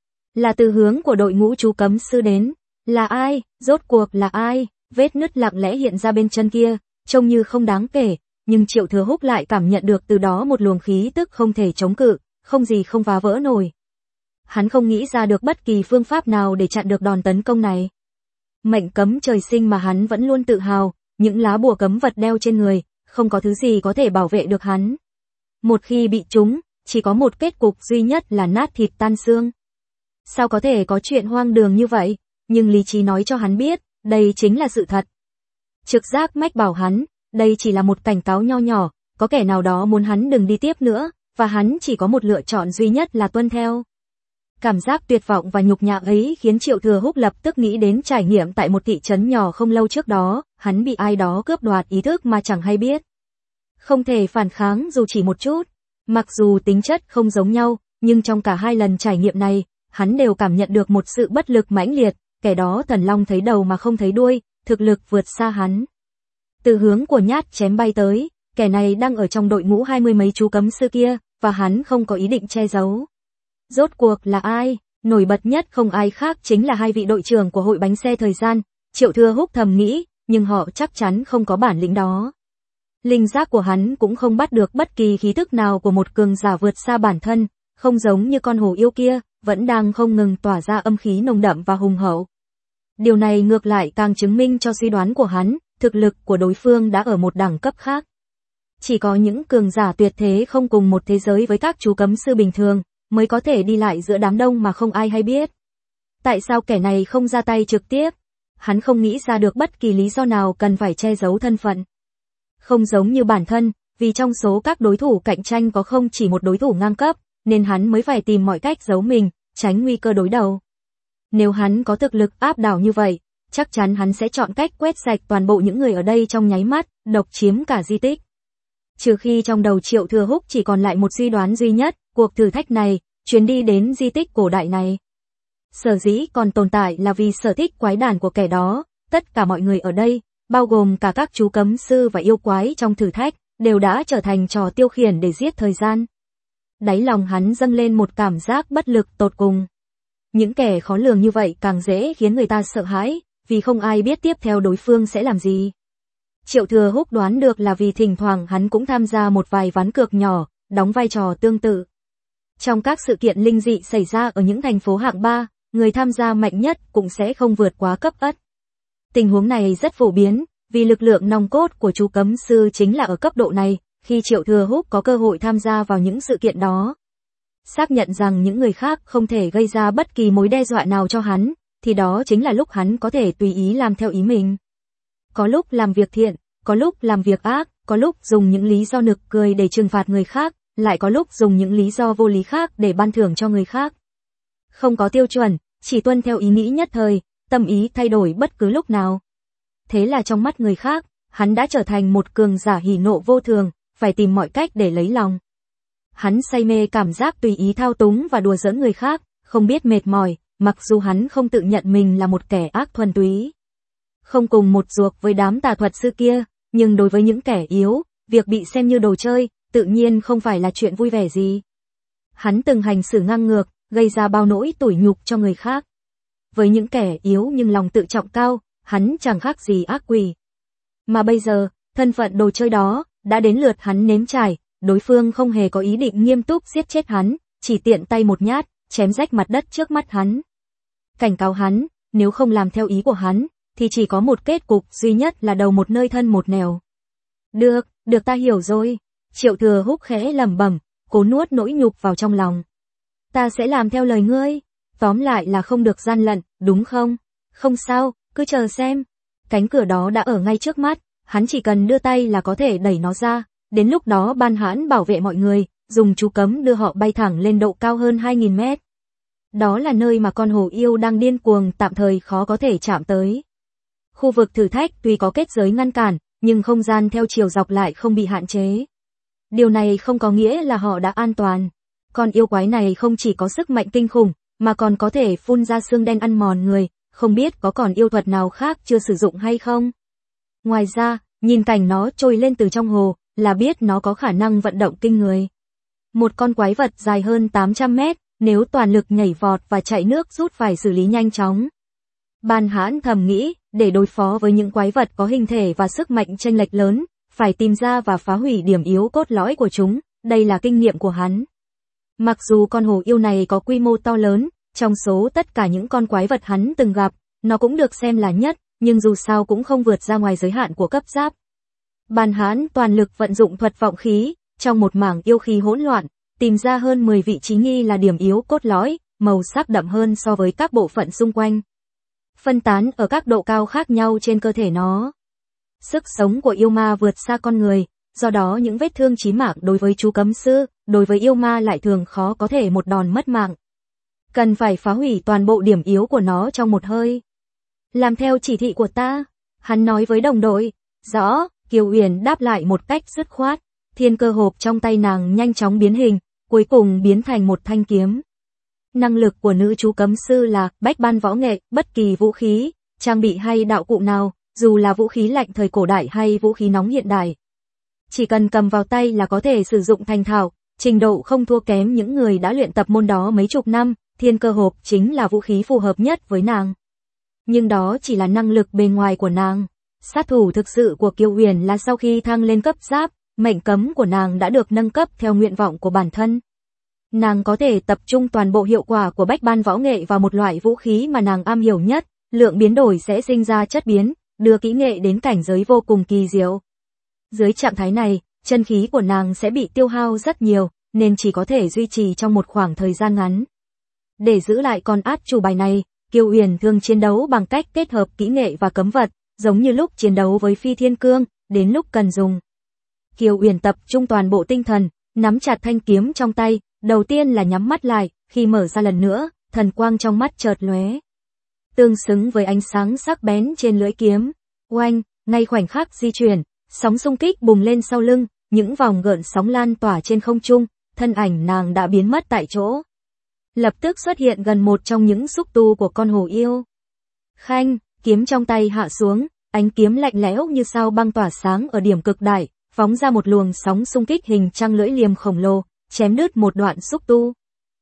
Là từ hướng của đội ngũ chú cấm sư đến. Là ai, rốt cuộc là ai? Vết nứt lặng lẽ hiện ra bên chân kia, trông như không đáng kể, nhưng Triệu Thừa Húc lại cảm nhận được từ đó một luồng khí tức không thể chống cự, không gì không phá vỡ nổi. Hắn không nghĩ ra được bất kỳ phương pháp nào để chặn được đòn tấn công này. Mệnh cấm trời sinh mà hắn vẫn luôn tự hào, những lá bùa cấm vật đeo trên người, không có thứ gì có thể bảo vệ được hắn. Một khi bị trúng, chỉ có một kết cục duy nhất là nát thịt tan xương. Sao có thể có chuyện hoang đường như vậy? Nhưng lý trí nói cho hắn biết, đây chính là sự thật. Trực giác mách bảo hắn, đây chỉ là một cảnh cáo nho nhỏ, có kẻ nào đó muốn hắn đừng đi tiếp nữa, và hắn chỉ có một lựa chọn duy nhất là tuân theo. Cảm giác tuyệt vọng và nhục nhã ấy khiến Triệu Thừa Húc lập tức nghĩ đến trải nghiệm tại một thị trấn nhỏ không lâu trước đó, hắn bị ai đó cướp đoạt ý thức mà chẳng hay biết. Không thể phản kháng dù chỉ một chút. Mặc dù tính chất không giống nhau, nhưng trong cả hai lần trải nghiệm này, hắn đều cảm nhận được một sự bất lực mãnh liệt, kẻ đó thần long thấy đầu mà không thấy đuôi, thực lực vượt xa hắn. Từ hướng của nhát chém bay tới, kẻ này đang ở trong đội ngũ hai mươi mấy chú cấm sư kia, và hắn không có ý định che giấu. Rốt cuộc là ai? Nổi bật nhất không ai khác chính là hai vị đội trưởng của hội bánh xe thời gian, Triệu Thừa Húc thầm nghĩ, nhưng họ chắc chắn không có bản lĩnh đó. Linh giác của hắn cũng không bắt được bất kỳ khí tức nào của một cường giả vượt xa bản thân, không giống như con hổ yêu kia, vẫn đang không ngừng tỏa ra âm khí nồng đậm và hùng hậu. Điều này ngược lại càng chứng minh cho suy đoán của hắn, thực lực của đối phương đã ở một đẳng cấp khác. Chỉ có những cường giả tuyệt thế không cùng một thế giới với các chú cấm sư bình thường, mới có thể đi lại giữa đám đông mà không ai hay biết. Tại sao kẻ này không ra tay trực tiếp? Hắn không nghĩ ra được bất kỳ lý do nào cần phải che giấu thân phận. Không giống như bản thân, vì trong số các đối thủ cạnh tranh có không chỉ một đối thủ ngang cấp, nên hắn mới phải tìm mọi cách giấu mình, tránh nguy cơ đối đầu. Nếu hắn có thực lực áp đảo như vậy, chắc chắn hắn sẽ chọn cách quét sạch toàn bộ những người ở đây trong nháy mắt, độc chiếm cả di tích. Trừ khi trong đầu Triệu Thừa Húc chỉ còn lại một suy đoán duy nhất, cuộc thử thách này, chuyến đi đến di tích cổ đại này. Sở dĩ còn tồn tại là vì sở thích quái đản của kẻ đó, tất cả mọi người ở đây, bao gồm cả các chú cấm sư và yêu quái trong thử thách, đều đã trở thành trò tiêu khiển để giết thời gian. Đáy lòng hắn dâng lên một cảm giác bất lực tột cùng. Những kẻ khó lường như vậy càng dễ khiến người ta sợ hãi, vì không ai biết tiếp theo đối phương sẽ làm gì. Triệu Thừa Húc đoán được là vì thỉnh thoảng hắn cũng tham gia một vài ván cược nhỏ, đóng vai trò tương tự. Trong các sự kiện linh dị xảy ra ở những thành phố hạng ba, người tham gia mạnh nhất cũng sẽ không vượt quá cấp ất. Tình huống này rất phổ biến, vì lực lượng nòng cốt của chú cấm sư chính là ở cấp độ này, khi Triệu Thừa Húc có cơ hội tham gia vào những sự kiện đó. Xác nhận rằng những người khác không thể gây ra bất kỳ mối đe dọa nào cho hắn, thì đó chính là lúc hắn có thể tùy ý làm theo ý mình. Có lúc làm việc thiện, có lúc làm việc ác, có lúc dùng những lý do nực cười để trừng phạt người khác, lại có lúc dùng những lý do vô lý khác để ban thưởng cho người khác. Không có tiêu chuẩn, chỉ tuân theo ý nghĩ nhất thời, tâm ý thay đổi bất cứ lúc nào. Thế là trong mắt người khác, hắn đã trở thành một cường giả hỉ nộ vô thường, phải tìm mọi cách để lấy lòng. Hắn say mê cảm giác tùy ý thao túng và đùa giỡn người khác, không biết mệt mỏi, mặc dù hắn không tự nhận mình là một kẻ ác thuần túy. Không cùng một ruột với đám tà thuật sư kia, nhưng đối với những kẻ yếu, việc bị xem như đồ chơi, tự nhiên không phải là chuyện vui vẻ gì. Hắn từng hành xử ngang ngược, gây ra bao nỗi tủi nhục cho người khác. Với những kẻ yếu nhưng lòng tự trọng cao, hắn chẳng khác gì ác quỷ. Mà bây giờ, thân phận đồ chơi đó, đã đến lượt hắn nếm trải, đối phương không hề có ý định nghiêm túc giết chết hắn, chỉ tiện tay một nhát, chém rách mặt đất trước mắt hắn. Cảnh cáo hắn, nếu không làm theo ý của hắn, thì chỉ có một kết cục duy nhất là đầu một nơi thân một nẻo. Được, được ta hiểu rồi. Triệu Thừa Húc khẽ lẩm bẩm, cố nuốt nỗi nhục vào trong lòng. Ta sẽ làm theo lời ngươi. Tóm lại là không được gian lận, đúng không? Không sao, cứ chờ xem. Cánh cửa đó đã ở ngay trước mắt, hắn chỉ cần đưa tay là có thể đẩy nó ra. Đến lúc đó Ban Hãn bảo vệ mọi người, dùng chú cấm đưa họ bay thẳng lên độ cao hơn hai nghìn mét. Đó là nơi mà con hổ yêu đang điên cuồng tạm thời khó có thể chạm tới. Khu vực thử thách tuy có kết giới ngăn cản, nhưng không gian theo chiều dọc lại không bị hạn chế. Điều này không có nghĩa là họ đã an toàn. Con yêu quái này không chỉ có sức mạnh kinh khủng, mà còn có thể phun ra xương đen ăn mòn người, không biết có còn yêu thuật nào khác chưa sử dụng hay không. Ngoài ra, nhìn cảnh nó trồi lên từ trong hồ, là biết nó có khả năng vận động kinh người. Một con quái vật dài hơn tám trăm mét, nếu toàn lực nhảy vọt và chạy nước rút phải xử lý nhanh chóng. Ban Hãn thầm nghĩ, để đối phó với những quái vật có hình thể và sức mạnh chênh lệch lớn, phải tìm ra và phá hủy điểm yếu cốt lõi của chúng, đây là kinh nghiệm của hắn. Mặc dù con hổ yêu này có quy mô to lớn, trong số tất cả những con quái vật hắn từng gặp, nó cũng được xem là nhất, nhưng dù sao cũng không vượt ra ngoài giới hạn của cấp giáp. Ban Hãn toàn lực vận dụng thuật vọng khí, trong một mảng yêu khí hỗn loạn, tìm ra hơn mười vị trí nghi là điểm yếu cốt lõi, màu sắc đậm hơn so với các bộ phận xung quanh. Phân tán ở các độ cao khác nhau trên cơ thể nó. Sức sống của yêu ma vượt xa con người, do đó những vết thương chí mạng đối với chú cấm sư, đối với yêu ma lại thường khó có thể một đòn mất mạng. Cần phải phá hủy toàn bộ điểm yếu của nó trong một hơi. Làm theo chỉ thị của ta, hắn nói với đồng đội. Rõ, Kiều Uyển đáp lại một cách dứt khoát. Thiên cơ hộp trong tay nàng nhanh chóng biến hình, cuối cùng biến thành một thanh kiếm. Năng lực của nữ chú cấm sư là bách ban võ nghệ, bất kỳ vũ khí, trang bị hay đạo cụ nào, dù là vũ khí lạnh thời cổ đại hay vũ khí nóng hiện đại. Chỉ cần cầm vào tay là có thể sử dụng thành thạo, trình độ không thua kém những người đã luyện tập môn đó mấy chục năm, thiên cơ hộp chính là vũ khí phù hợp nhất với nàng. Nhưng đó chỉ là năng lực bề ngoài của nàng. Sát thủ thực sự của Kiều Huyền là sau khi thăng lên cấp giáp, mệnh cấm của nàng đã được nâng cấp theo nguyện vọng của bản thân. Nàng có thể tập trung toàn bộ hiệu quả của bách ban võ nghệ vào một loại vũ khí mà nàng am hiểu nhất, lượng biến đổi sẽ sinh ra chất biến, đưa kỹ nghệ đến cảnh giới vô cùng kỳ diệu. Dưới trạng thái này, chân khí của nàng sẽ bị tiêu hao rất nhiều, nên chỉ có thể duy trì trong một khoảng thời gian ngắn. Để giữ lại con át chủ bài này, Kiều Huyền thường chiến đấu bằng cách kết hợp kỹ nghệ và cấm vật, giống như lúc chiến đấu với Phi Thiên Cương, đến lúc cần dùng. Kiều Huyền tập trung toàn bộ tinh thần, nắm chặt thanh kiếm trong tay, đầu tiên là nhắm mắt lại, khi mở ra lần nữa, thần quang trong mắt chợt lóe. Tương xứng với ánh sáng sắc bén trên lưỡi kiếm, oanh, ngay khoảnh khắc di chuyển, sóng xung kích bùng lên sau lưng, những vòng gợn sóng lan tỏa trên không trung, thân ảnh nàng đã biến mất tại chỗ. Lập tức xuất hiện gần một trong những xúc tu của con hổ yêu. Khanh, kiếm trong tay hạ xuống, ánh kiếm lạnh lẽo như sao băng tỏa sáng ở điểm cực đại, phóng ra một luồng sóng xung kích hình trăng lưỡi liềm khổng lồ, chém đứt một đoạn xúc tu.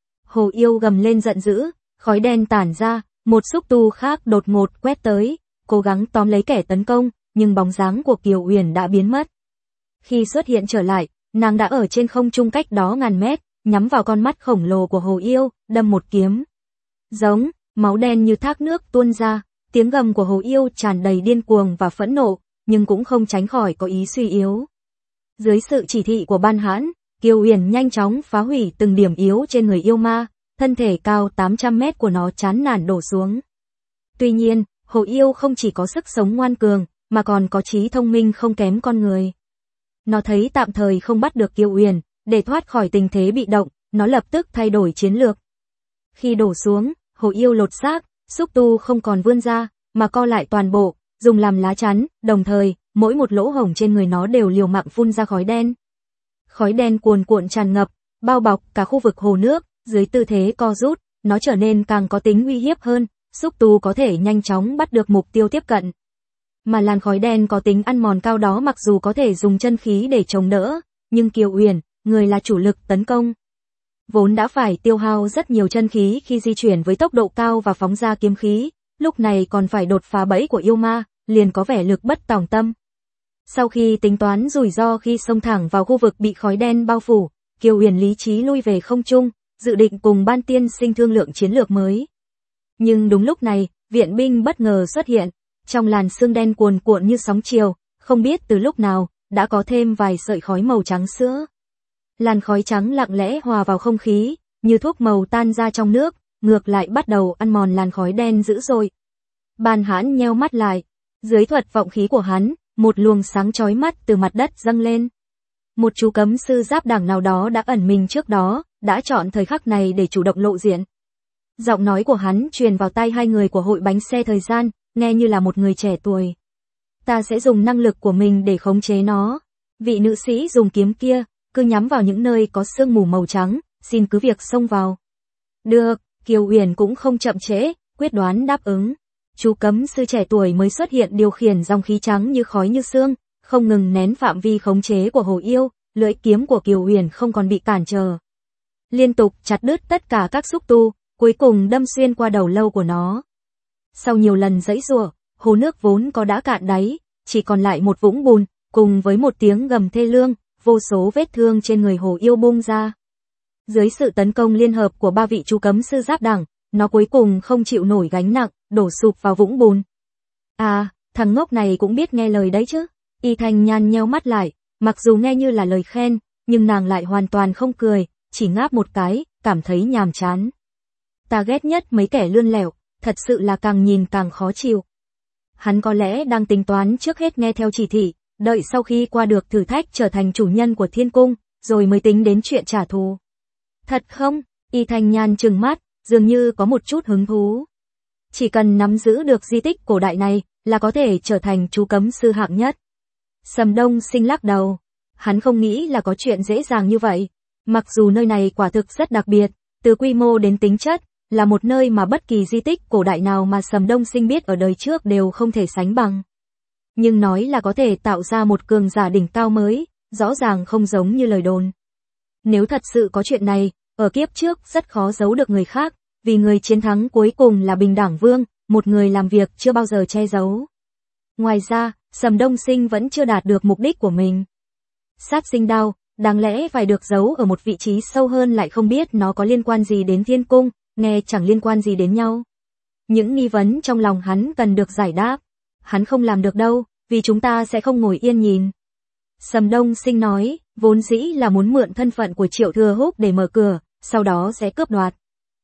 Hổ yêu gầm lên giận dữ, khói đen tản ra, một xúc tu khác đột ngột quét tới, cố gắng tóm lấy kẻ tấn công, nhưng bóng dáng của Kiều Huyền đã biến mất. Khi xuất hiện trở lại, nàng đã ở trên không trung cách đó ngàn mét, nhắm vào con mắt khổng lồ của hổ yêu, đâm một kiếm. Giống, máu đen như thác nước tuôn ra, tiếng gầm của hổ yêu tràn đầy điên cuồng và phẫn nộ, nhưng cũng không tránh khỏi có ý suy yếu. Dưới sự chỉ thị của Ban Hãn, Kiều Huyền nhanh chóng phá hủy từng điểm yếu trên người yêu ma, thân thể cao tám trăm mét của nó chán nản đổ xuống. Tuy nhiên, hổ yêu không chỉ có sức sống ngoan cường, mà còn có trí thông minh không kém con người. Nó thấy tạm thời không bắt được Kiều Huyền, để thoát khỏi tình thế bị động, nó lập tức thay đổi chiến lược. Khi đổ xuống, hổ yêu lột xác, xúc tu không còn vươn ra, mà co lại toàn bộ, dùng làm lá chắn, đồng thời, mỗi một lỗ hổng trên người nó đều liều mạng phun ra khói đen. Khói đen cuồn cuộn tràn ngập, bao bọc cả khu vực hồ nước, dưới tư thế co rút, nó trở nên càng có tính uy hiếp hơn, xúc tu có thể nhanh chóng bắt được mục tiêu tiếp cận. Mà làn khói đen có tính ăn mòn cao đó mặc dù có thể dùng chân khí để chống đỡ, nhưng Kiều Huyền, người là chủ lực tấn công, vốn đã phải tiêu hao rất nhiều chân khí khi di chuyển với tốc độ cao và phóng ra kiếm khí, lúc này còn phải đột phá bẫy của yêu ma, liền có vẻ lực bất tòng tâm. Sau khi tính toán rủi ro khi xông thẳng vào khu vực bị khói đen bao phủ, Kiều Huyền lý trí lui về không trung, dự định cùng Ban Tiên Sinh thương lượng chiến lược mới. Nhưng đúng lúc này, viện binh bất ngờ xuất hiện, trong làn sương đen cuồn cuộn như sóng chiều, không biết từ lúc nào, đã có thêm vài sợi khói màu trắng sữa. Làn khói trắng lặng lẽ hòa vào không khí, như thuốc màu tan ra trong nước, ngược lại bắt đầu ăn mòn làn khói đen dữ dội. Ban Hãn nheo mắt lại, dưới thuật vọng khí của hắn, một luồng sáng chói mắt từ mặt đất dâng lên. Một chú cấm sư giáp đảng nào đó đã ẩn mình trước đó, đã chọn thời khắc này để chủ động lộ diện. Giọng nói của hắn truyền vào tai hai người của hội bánh xe thời gian, nghe như là một người trẻ tuổi. Ta sẽ dùng năng lực của mình để khống chế nó. Vị nữ sĩ dùng kiếm kia, cứ nhắm vào những nơi có sương mù màu trắng, xin cứ việc xông vào. Được, Kiều Huyền cũng không chậm trễ, quyết đoán đáp ứng. Chú cấm sư trẻ tuổi mới xuất hiện điều khiển dòng khí trắng như khói như sương, không ngừng nén phạm vi khống chế của hổ yêu, lưỡi kiếm của Kiều Huyền không còn bị cản trở. Liên tục chặt đứt tất cả các xúc tu, cuối cùng đâm xuyên qua đầu lâu của nó. Sau nhiều lần giãy giụa, hồ nước vốn có đã cạn đáy, chỉ còn lại một vũng bùn, cùng với một tiếng gầm thê lương, vô số vết thương trên người hổ yêu bung ra. Dưới sự tấn công liên hợp của ba vị chú cấm sư giáp đẳng, nó cuối cùng không chịu nổi gánh nặng, đổ sụp vào vũng bùn. À, thằng ngốc này cũng biết nghe lời đấy chứ. Y Thanh Nhan nheo mắt lại, mặc dù nghe như là lời khen, nhưng nàng lại hoàn toàn không cười, chỉ ngáp một cái, cảm thấy nhàm chán. Ta ghét nhất mấy kẻ lươn lẹo, thật sự là càng nhìn càng khó chịu. Hắn có lẽ đang tính toán trước hết nghe theo chỉ thị, đợi sau khi qua được thử thách trở thành chủ nhân của thiên cung, rồi mới tính đến chuyện trả thù. Thật không? Y Thanh Nhan trừng mắt, dường như có một chút hứng thú. Chỉ cần nắm giữ được di tích cổ đại này, là có thể trở thành chú cấm sư hạng nhất. Sầm Đông Sinh lắc đầu. Hắn không nghĩ là có chuyện dễ dàng như vậy. Mặc dù nơi này quả thực rất đặc biệt, từ quy mô đến tính chất, là một nơi mà bất kỳ di tích cổ đại nào mà Sầm Đông Sinh biết ở đời trước đều không thể sánh bằng. Nhưng nói là có thể tạo ra một cường giả đỉnh cao mới, rõ ràng không giống như lời đồn. Nếu thật sự có chuyện này, ở kiếp trước rất khó giấu được người khác, vì người chiến thắng cuối cùng là Bình Đẳng Vương, một người làm việc chưa bao giờ che giấu. Ngoài ra, Sầm Đông Sinh vẫn chưa đạt được mục đích của mình. Sát sinh đao, đáng lẽ phải được giấu ở một vị trí sâu hơn, lại không biết nó có liên quan gì đến Thiên Cung, nghe chẳng liên quan gì đến nhau. Những nghi vấn trong lòng hắn cần được giải đáp. Hắn không làm được đâu, vì chúng ta sẽ không ngồi yên nhìn. Sầm Đông Sinh nói, vốn dĩ là muốn mượn thân phận của Triệu Thừa Húc để mở cửa, sau đó sẽ cướp đoạt.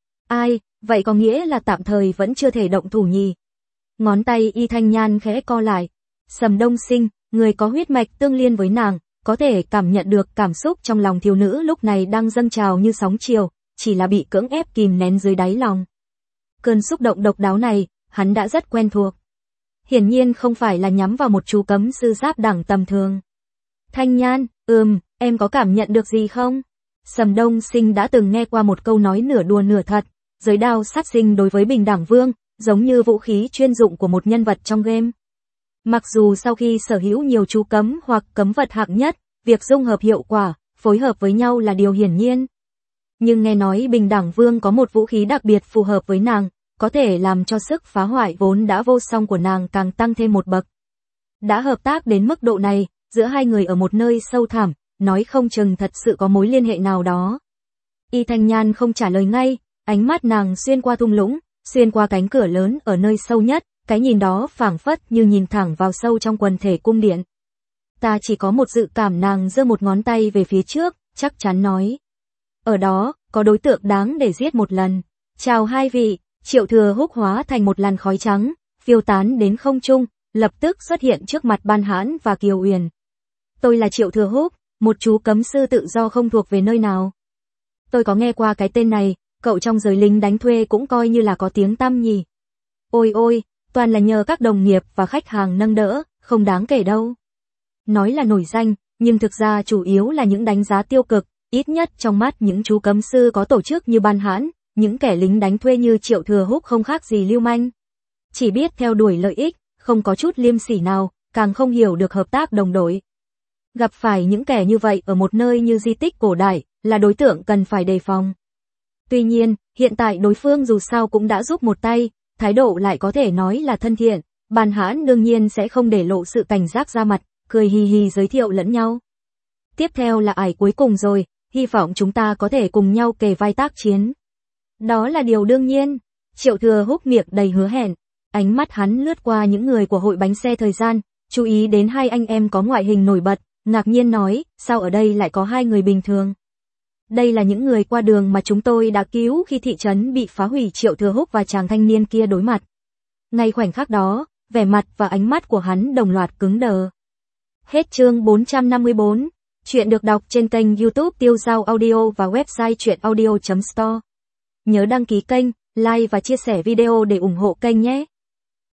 Ai, vậy có nghĩa là tạm thời vẫn chưa thể động thủ nhỉ? Ngón tay Y Thanh Nhan khẽ co lại. Sầm Đông Sinh, người có huyết mạch tương liên với nàng, có thể cảm nhận được cảm xúc trong lòng thiếu nữ lúc này đang dâng trào như sóng chiều, chỉ là bị cưỡng ép kìm nén dưới đáy lòng. Cơn xúc động độc đáo này, hắn đã rất quen thuộc. Hiển nhiên không phải là nhắm vào một chú cấm sư giáp đẳng tầm thường. Thanh Nhan, ừm, em có cảm nhận được gì không? Sầm Đông Sinh đã từng nghe qua một câu nói nửa đùa nửa thật, giới đao sát sinh đối với Bình Đẳng Vương, giống như vũ khí chuyên dụng của một nhân vật trong game. Mặc dù sau khi sở hữu nhiều chú cấm hoặc cấm vật hạng nhất, việc dung hợp hiệu quả, phối hợp với nhau là điều hiển nhiên. Nhưng nghe nói Bình Đẳng Vương có một vũ khí đặc biệt phù hợp với nàng, có thể làm cho sức phá hoại vốn đã vô song của nàng càng tăng thêm một bậc. Đã hợp tác đến mức độ này, giữa hai người ở một nơi sâu thẳm, nói không chừng thật sự có mối liên hệ nào đó. Y Thanh Nhan không trả lời ngay, ánh mắt nàng xuyên qua thung lũng, xuyên qua cánh cửa lớn ở nơi sâu nhất, cái nhìn đó phảng phất như nhìn thẳng vào sâu trong quần thể cung điện. Ta chỉ có một dự cảm, nàng giơ một ngón tay về phía trước, chắc chắn nói. Ở đó, có đối tượng đáng để giết một lần. Chào hai vị, Triệu Thừa Húc hóa thành một làn khói trắng, phiêu tán đến không trung, lập tức xuất hiện trước mặt Ban Hãn và Kiều Uyển. Tôi là Triệu Thừa Húc, một chú cấm sư tự do không thuộc về nơi nào. Tôi có nghe qua cái tên này, cậu trong giới lính đánh thuê cũng coi như là có tiếng tăm nhỉ. Ôi ôi, toàn là nhờ các đồng nghiệp và khách hàng nâng đỡ, không đáng kể đâu. Nói là nổi danh, nhưng thực ra chủ yếu là những đánh giá tiêu cực, ít nhất trong mắt những chú cấm sư có tổ chức như Ban Hãn, những kẻ lính đánh thuê như Triệu Thừa Húc không khác gì lưu manh. Chỉ biết theo đuổi lợi ích, không có chút liêm sỉ nào, càng không hiểu được hợp tác đồng đội. Gặp phải những kẻ như vậy ở một nơi như di tích cổ đại, là đối tượng cần phải đề phòng. Tuy nhiên, hiện tại đối phương dù sao cũng đã giúp một tay, thái độ lại có thể nói là thân thiện, Ban Hãn đương nhiên sẽ không để lộ sự cảnh giác ra mặt, cười hì hì giới thiệu lẫn nhau. Tiếp theo là ải cuối cùng rồi, hy vọng chúng ta có thể cùng nhau kề vai tác chiến. Đó là điều đương nhiên. Triệu Thừa Húc miệng đầy hứa hẹn, ánh mắt hắn lướt qua những người của hội bánh xe thời gian, chú ý đến hai anh em có ngoại hình nổi bật, ngạc nhiên nói, sao ở đây lại có hai người bình thường? Đây là những người qua đường mà chúng tôi đã cứu khi thị trấn bị phá hủy. Triệu Thừa Húc và chàng thanh niên kia đối mặt. Ngay khoảnh khắc đó, vẻ mặt và ánh mắt của hắn đồng loạt cứng đờ. Hết chương bốn trăm năm mươi bốn. Chuyện được đọc trên kênh YouTube Tiêu Dao Audio và website truyện audio chấm store. Nhớ đăng ký kênh, like và chia sẻ video để ủng hộ kênh nhé.